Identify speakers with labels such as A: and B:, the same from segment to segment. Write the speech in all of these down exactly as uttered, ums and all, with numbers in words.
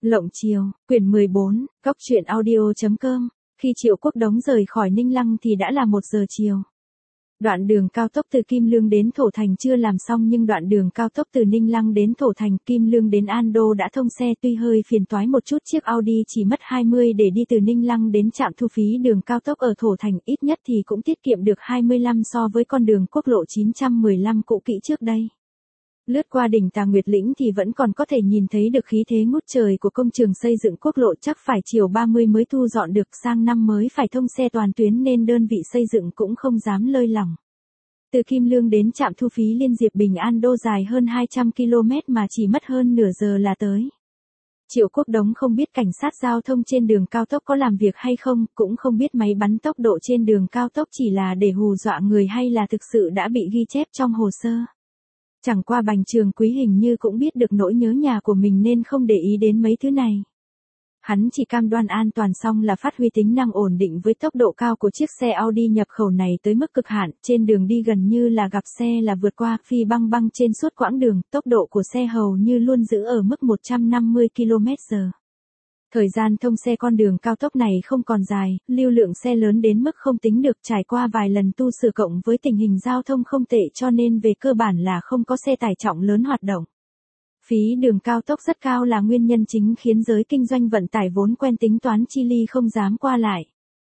A: Lộng Chiều, quyển mười bốn, góc truyện audio chấm com. Khi Triệu Quốc Đống rời khỏi Ninh Lăng thì đã là một giờ chiều. Đoạn đường cao tốc từ Kim Lương đến Thổ Thành chưa làm xong, nhưng đoạn đường cao tốc từ Ninh Lăng đến Thổ Thành, Kim Lương đến An Đô đã thông xe. Tuy hơi phiền toái một chút, chiếc Audi chỉ mất hai mươi để đi từ Ninh Lăng đến trạm thu phí đường cao tốc ở Thổ Thành, ít nhất thì cũng tiết kiệm được hai mươi lăm so với con đường quốc lộ chín trăm mười lăm cũ kỹ trước đây. Lướt qua đỉnh Tà Nguyệt Lĩnh thì vẫn còn có thể nhìn thấy được khí thế ngút trời của công trường xây dựng quốc lộ, chắc phải chiều ba mươi mới thu dọn được, sang năm mới phải thông xe toàn tuyến nên đơn vị xây dựng cũng không dám lơi lỏng. Từ Kim Lương đến trạm thu phí Liên Diệp Bình An Đô dài hơn hai trăm ki lô mét mà chỉ mất hơn nửa giờ là tới. Triệu Quốc Đống không biết cảnh sát giao thông trên đường cao tốc có làm việc hay không, cũng không biết máy bắn tốc độ trên đường cao tốc chỉ là để hù dọa người hay là thực sự đã bị ghi chép trong hồ sơ. Chẳng qua Bành Trường Quý hình như cũng biết được nỗi nhớ nhà của mình nên không để ý đến mấy thứ này. Hắn chỉ cam đoan an toàn xong là phát huy tính năng ổn định với tốc độ cao của chiếc xe Audi nhập khẩu này tới mức cực hạn, trên đường đi gần như là gặp xe là vượt qua, phi băng băng trên suốt quãng đường, tốc độ của xe hầu như luôn giữ ở mức một trăm năm mươi ki lô mét giờ. Thời gian thông xe con đường cao tốc này không còn dài, lưu lượng xe lớn đến mức không tính được, trải qua vài lần tu sửa cộng với tình hình giao thông không tệ cho nên về cơ bản là không có xe tải trọng lớn hoạt động. Phí đường cao tốc rất cao là nguyên nhân chính khiến giới kinh doanh vận tải vốn quen tính toán chi ly không dám qua lại.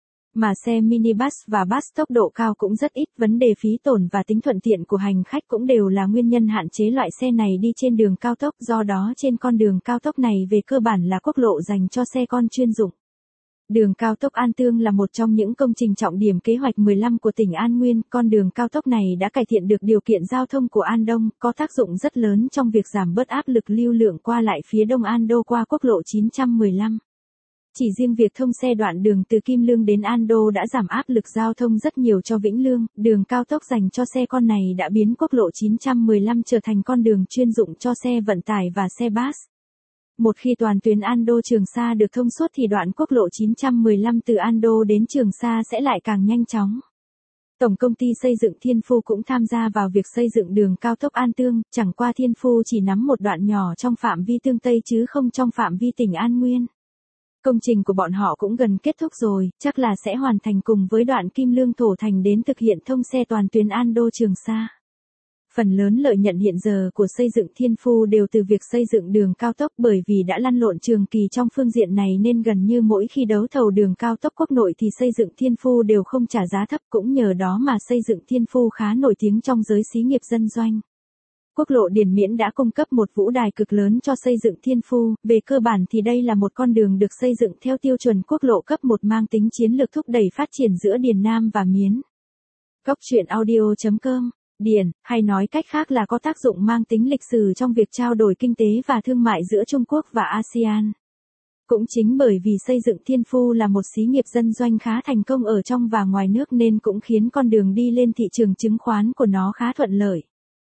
A: Mà xe minibus và bus tốc độ cao cũng rất ít, vấn đề phí tổn và tính thuận tiện của hành khách cũng đều là nguyên nhân hạn chế loại xe này đi trên đường cao tốc, do đó trên con đường cao tốc này về cơ bản là quốc lộ dành cho xe con chuyên dụng. Đường cao tốc An Tương là một trong những công trình trọng điểm kế hoạch mười lăm của tỉnh An Nguyên, con đường cao tốc này đã cải thiện được điều kiện giao thông của An Đông, có tác dụng rất lớn trong việc giảm bớt áp lực lưu lượng qua lại phía đông An Đô qua quốc lộ chín trăm mười lăm. Chỉ riêng việc thông xe đoạn đường từ Kim Lương đến An Đô đã giảm áp lực giao thông rất nhiều cho Vĩnh Lương, đường cao tốc dành cho xe con này đã biến quốc lộ chín trăm mười lăm trở thành con đường chuyên dụng cho xe vận tải và xe bus. Một khi toàn tuyến An Đô Trường Sa được thông suốt thì đoạn quốc lộ chín trăm mười lăm từ An Đô đến Trường Sa sẽ lại càng nhanh chóng. Tổng công ty xây dựng Thiên Phu cũng tham gia vào việc xây dựng đường cao tốc An Tương, chẳng qua Thiên Phu chỉ nắm một đoạn nhỏ trong phạm vi Tương Tây chứ không trong phạm vi tỉnh An Nguyên. Công trình của bọn họ cũng gần kết thúc rồi, chắc là sẽ hoàn thành cùng với đoạn Kim Lương Thổ Thành đến thực hiện thông xe toàn tuyến An Đô Trường Sa. Phần lớn lợi nhuận hiện giờ của xây dựng Thiên Phu đều từ việc xây dựng đường cao tốc, bởi vì đã lăn lộn trường kỳ trong phương diện này nên gần như mỗi khi đấu thầu đường cao tốc quốc nội thì xây dựng Thiên Phu đều không trả giá thấp, cũng nhờ đó mà xây dựng Thiên Phu khá nổi tiếng trong giới xí nghiệp dân doanh. Quốc lộ Điền Miễn đã cung cấp một vũ đài cực lớn cho xây dựng Thiên Phu, về cơ bản thì đây là một con đường được xây dựng theo tiêu chuẩn quốc lộ cấp một mang tính chiến lược thúc đẩy phát triển giữa Điền Nam và Miến. Góc truyện audio chấm com. Điền, hay nói cách khác là có tác dụng mang tính lịch sử trong việc trao đổi kinh tế và thương mại giữa Trung Quốc và a sê an. Cũng chính bởi vì xây dựng Thiên Phu là một xí nghiệp dân doanh khá thành công ở trong và ngoài nước nên cũng khiến con đường đi lên thị trường chứng khoán của nó khá thuận lợi.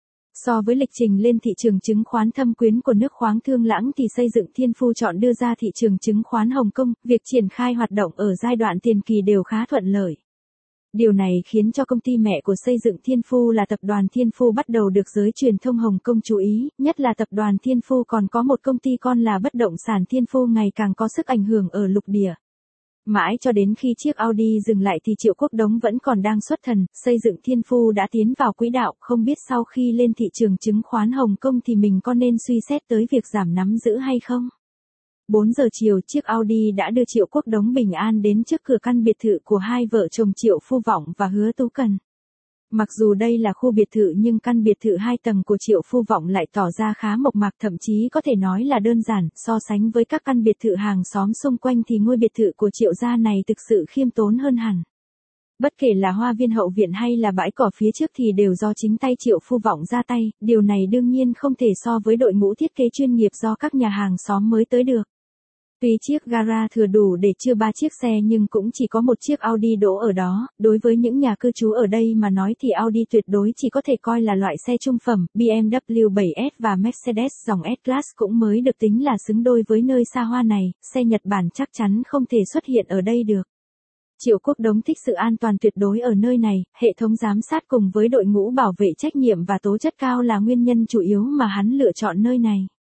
A: So với lịch trình lên thị trường chứng khoán thâm quyến của nước khoáng Thương Lãng thì xây dựng Thiên Phu chọn đưa ra thị trường chứng khoán Hồng Kông, việc triển khai hoạt động ở giai đoạn tiền kỳ đều khá thuận lợi. Điều này khiến cho công ty mẹ của xây dựng Thiên Phu là tập đoàn Thiên Phu bắt đầu được giới truyền thông Hồng Kông chú ý, nhất là tập đoàn Thiên Phu còn có một công ty con là bất động sản Thiên Phu ngày càng có sức ảnh hưởng ở lục địa. Mãi cho đến khi chiếc Audi dừng lại thì Triệu Quốc Đống vẫn còn đang xuất thần, xây dựng Thiên Phu đã tiến vào quỹ đạo, không biết sau khi lên thị trường chứng khoán Hồng Kông thì mình có nên suy xét tới việc giảm nắm giữ hay không. bốn giờ chiều, chiếc Audi đã đưa Triệu Quốc Đống bình an đến trước cửa căn biệt thự của hai vợ chồng Triệu Phu Vọng và Hứa Tú Cần. Mặc dù đây là khu biệt thự nhưng căn biệt thự hai tầng của Triệu Phu Vọng lại tỏ ra khá mộc mạc, thậm chí có thể nói là đơn giản, so sánh với các căn biệt thự hàng xóm xung quanh thì ngôi biệt thự của Triệu gia này thực sự khiêm tốn hơn hẳn. Bất kể là hoa viên hậu viện hay là bãi cỏ phía trước thì đều do chính tay Triệu Phu Vọng ra tay, điều này đương nhiên không thể so với đội ngũ thiết kế chuyên nghiệp do các nhà hàng xóm mới tới được. Tuy chiếc gara thừa đủ để chứa ba chiếc xe nhưng cũng chỉ có một chiếc Audi đỗ ở đó, đối với những nhà cư trú ở đây mà nói thì Audi tuyệt đối chỉ có thể coi là loại xe trung phẩm, bê em vê bảy S và Mercedes dòng S-Class cũng mới được tính là xứng đôi với nơi xa hoa này, xe Nhật Bản chắc chắn không thể xuất hiện ở đây được. Triệu Quốc Đống thích sự an toàn tuyệt đối ở nơi này, hệ thống giám sát cùng với đội ngũ bảo vệ trách nhiệm và tố chất cao là nguyên nhân chủ yếu mà hắn lựa chọn nơi này.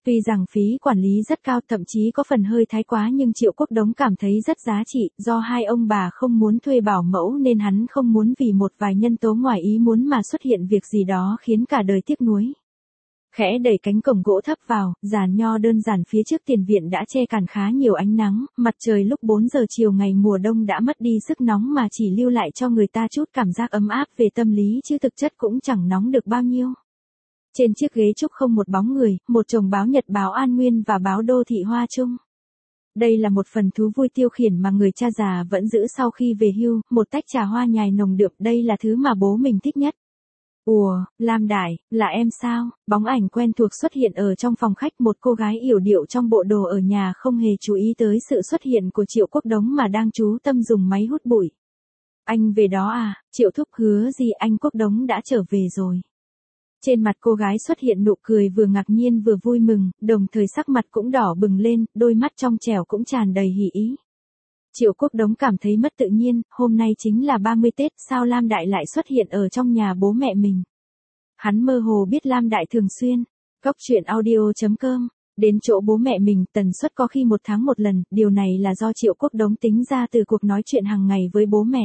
A: Tuy rằng phí quản lý rất cao, thậm chí có phần hơi thái quá, nhưng Triệu Quốc Đống cảm thấy rất giá trị, do hai ông bà không muốn thuê bảo mẫu nên hắn không muốn vì một vài nhân tố ngoài ý muốn mà xuất hiện việc gì đó khiến cả đời tiếc nuối. Khẽ đẩy cánh cổng gỗ thấp vào, giàn nho đơn giản phía trước tiền viện đã che cản khá nhiều ánh nắng, mặt trời lúc bốn giờ chiều ngày mùa đông đã mất đi sức nóng mà chỉ lưu lại cho người ta chút cảm giác ấm áp về tâm lý chứ thực chất cũng chẳng nóng được bao nhiêu. Trên chiếc ghế trúc không một bóng người, một chồng báo Nhật báo An Nguyên và báo Đô thị Hoa Trung. Đây là một phần thú vui tiêu khiển mà người cha già vẫn giữ sau khi về hưu, một tách trà hoa nhài nồng đượm, đây là thứ mà bố mình thích nhất. Ủa, Lam Đại, là em sao? Bóng ảnh quen thuộc xuất hiện ở trong phòng khách, một cô gái yểu điệu trong bộ đồ ở nhà không hề chú ý tới sự xuất hiện của Triệu Quốc Đống mà đang chú tâm dùng máy hút bụi. Anh về đó à? Triệu thúc, hứa gì anh Quốc Đống đã trở về rồi. Trên mặt cô gái xuất hiện nụ cười vừa ngạc nhiên vừa vui mừng, đồng thời sắc mặt cũng đỏ bừng lên, đôi mắt trong trẻo cũng tràn đầy hỉ ý. Triệu Quốc Đống cảm thấy mất tự nhiên, hôm nay chính là ba mươi Tết, sao Lam Đại lại xuất hiện ở trong nhà bố mẹ mình. Hắn mơ hồ biết Lam Đại thường xuyên, cóc truyện audio chấm com, đến chỗ bố mẹ mình, tần suất có khi một tháng một lần, điều này là do Triệu Quốc Đống tính ra từ cuộc nói chuyện hàng ngày với bố mẹ.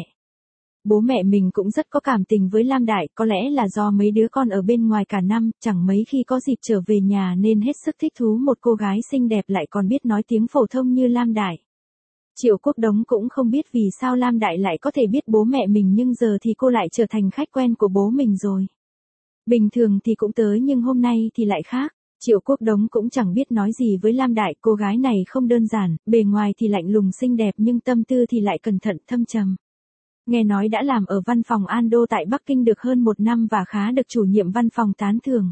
A: Bố mẹ mình cũng rất có cảm tình với Lam Đại, có lẽ là do mấy đứa con ở bên ngoài cả năm, chẳng mấy khi có dịp trở về nhà nên hết sức thích thú một cô gái xinh đẹp lại còn biết nói tiếng phổ thông như Lam Đại. Triệu Quốc Đống cũng không biết vì sao Lam Đại lại có thể biết bố mẹ mình nhưng giờ thì cô lại trở thành khách quen của bố mình rồi. Bình thường thì cũng tới nhưng hôm nay thì lại khác. Triệu Quốc Đống cũng chẳng biết nói gì với Lam Đại, cô gái này không đơn giản, bề ngoài thì lạnh lùng xinh đẹp nhưng tâm tư thì lại cẩn thận thâm trầm. Nghe nói đã làm ở văn phòng Ando tại Bắc Kinh được hơn một năm và khá được chủ nhiệm văn phòng tán thưởng.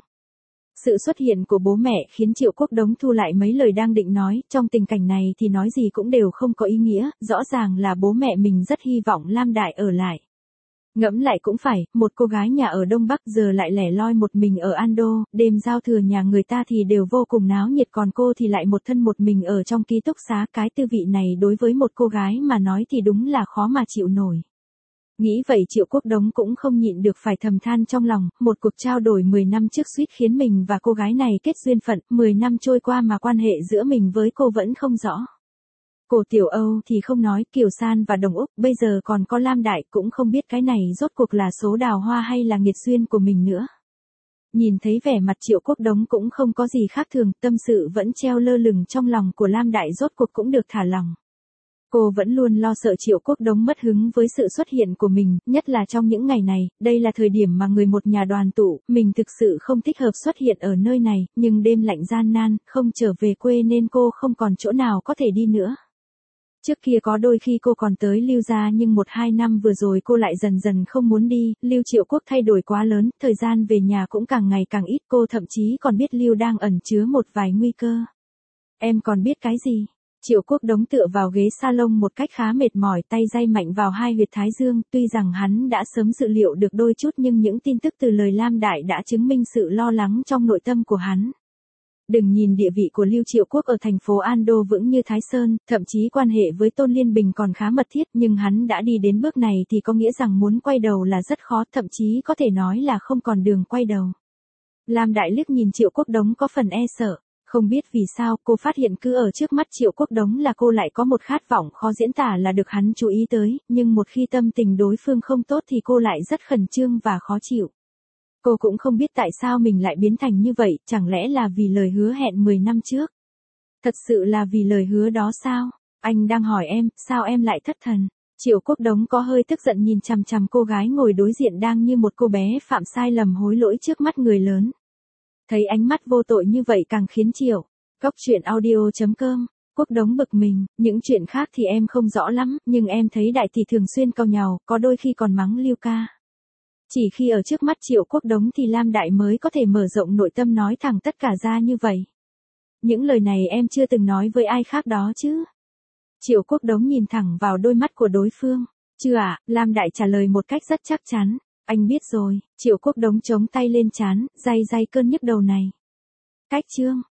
A: Sự xuất hiện của bố mẹ khiến Triệu Quốc Đống thu lại mấy lời đang định nói, trong tình cảnh này thì nói gì cũng đều không có ý nghĩa, rõ ràng là bố mẹ mình rất hy vọng Lam Đại ở lại. Ngẫm lại cũng phải, một cô gái nhà ở Đông Bắc giờ lại lẻ loi một mình ở Ando, đêm giao thừa nhà người ta thì đều vô cùng náo nhiệt còn cô thì lại một thân một mình ở trong ký túc xá, cái tư vị này đối với một cô gái mà nói thì đúng là khó mà chịu nổi. Nghĩ vậy Triệu Quốc Đống cũng không nhịn được phải thầm than trong lòng, một cuộc trao đổi mười năm trước suýt khiến mình và cô gái này kết duyên phận, mười năm trôi qua mà quan hệ giữa mình với cô vẫn không rõ. Cổ Tiểu Âu thì không nói, Kiều San và Đồng Úc, bây giờ còn có Lam Đại, cũng không biết cái này rốt cuộc là số đào hoa hay là nghiệt duyên của mình nữa. Nhìn thấy vẻ mặt Triệu Quốc Đống cũng không có gì khác thường, tâm sự vẫn treo lơ lửng trong lòng của Lam Đại rốt cuộc cũng được thả lỏng. Cô vẫn luôn lo sợ Triệu Quốc Đống mất hứng với sự xuất hiện của mình, nhất là trong những ngày này, đây là thời điểm mà người một nhà đoàn tụ, mình thực sự không thích hợp xuất hiện ở nơi này, nhưng đêm lạnh gian nan, không trở về quê nên cô không còn chỗ nào có thể đi nữa. Trước kia có đôi khi cô còn tới Lưu gia nhưng một hai năm vừa rồi cô lại dần dần không muốn đi, Lưu Triệu Quốc thay đổi quá lớn, thời gian về nhà cũng càng ngày càng ít, cô thậm chí còn biết Lưu đang ẩn chứa một vài nguy cơ. Em còn biết cái gì? Triệu Quốc Đống tựa vào ghế salon một cách khá mệt mỏi, tay day mạnh vào hai huyệt thái dương, tuy rằng hắn đã sớm dự liệu được đôi chút nhưng những tin tức từ lời Lam Đại đã chứng minh sự lo lắng trong nội tâm của hắn. Đừng nhìn địa vị của Lưu Triệu Quốc ở thành phố Ando vững như Thái Sơn, thậm chí quan hệ với Tôn Liên Bình còn khá mật thiết, nhưng hắn đã đi đến bước này thì có nghĩa rằng muốn quay đầu là rất khó, thậm chí có thể nói là không còn đường quay đầu. Lam Đại liếc nhìn Triệu Quốc Đống có phần e sợ. Không biết vì sao cô phát hiện cứ ở trước mắt Triệu Quốc Đống là cô lại có một khát vọng khó diễn tả là được hắn chú ý tới, nhưng một khi tâm tình đối phương không tốt thì cô lại rất khẩn trương và khó chịu. Cô cũng không biết tại sao mình lại biến thành như vậy, chẳng lẽ là vì lời hứa hẹn mười năm trước? Thật sự là vì lời hứa đó sao? Anh đang hỏi em, sao em lại thất thần? Triệu Quốc Đống có hơi tức giận nhìn chằm chằm cô gái ngồi đối diện đang như một cô bé phạm sai lầm hối lỗi trước mắt người lớn. Thấy ánh mắt vô tội như vậy càng khiến Triệu cóc truyện audio chấm com Quốc Đống bực mình, những chuyện khác thì em không rõ lắm, nhưng em thấy Đại Tỷ thường xuyên cau nhàu, có đôi khi còn mắng Lưu ca. Chỉ khi ở trước mắt Triệu Quốc Đống thì Lam Đại mới có thể mở rộng nội tâm nói thẳng tất cả ra như vậy. Những lời này em chưa từng nói với ai khác đó chứ? Triệu Quốc Đống nhìn thẳng vào đôi mắt của đối phương. Chưa ạ, à, Lam Đại trả lời một cách rất chắc chắn. Anh biết rồi. Triệu Quốc Đống chống tay lên trán, day day cơn nhức đầu này. Cách chương.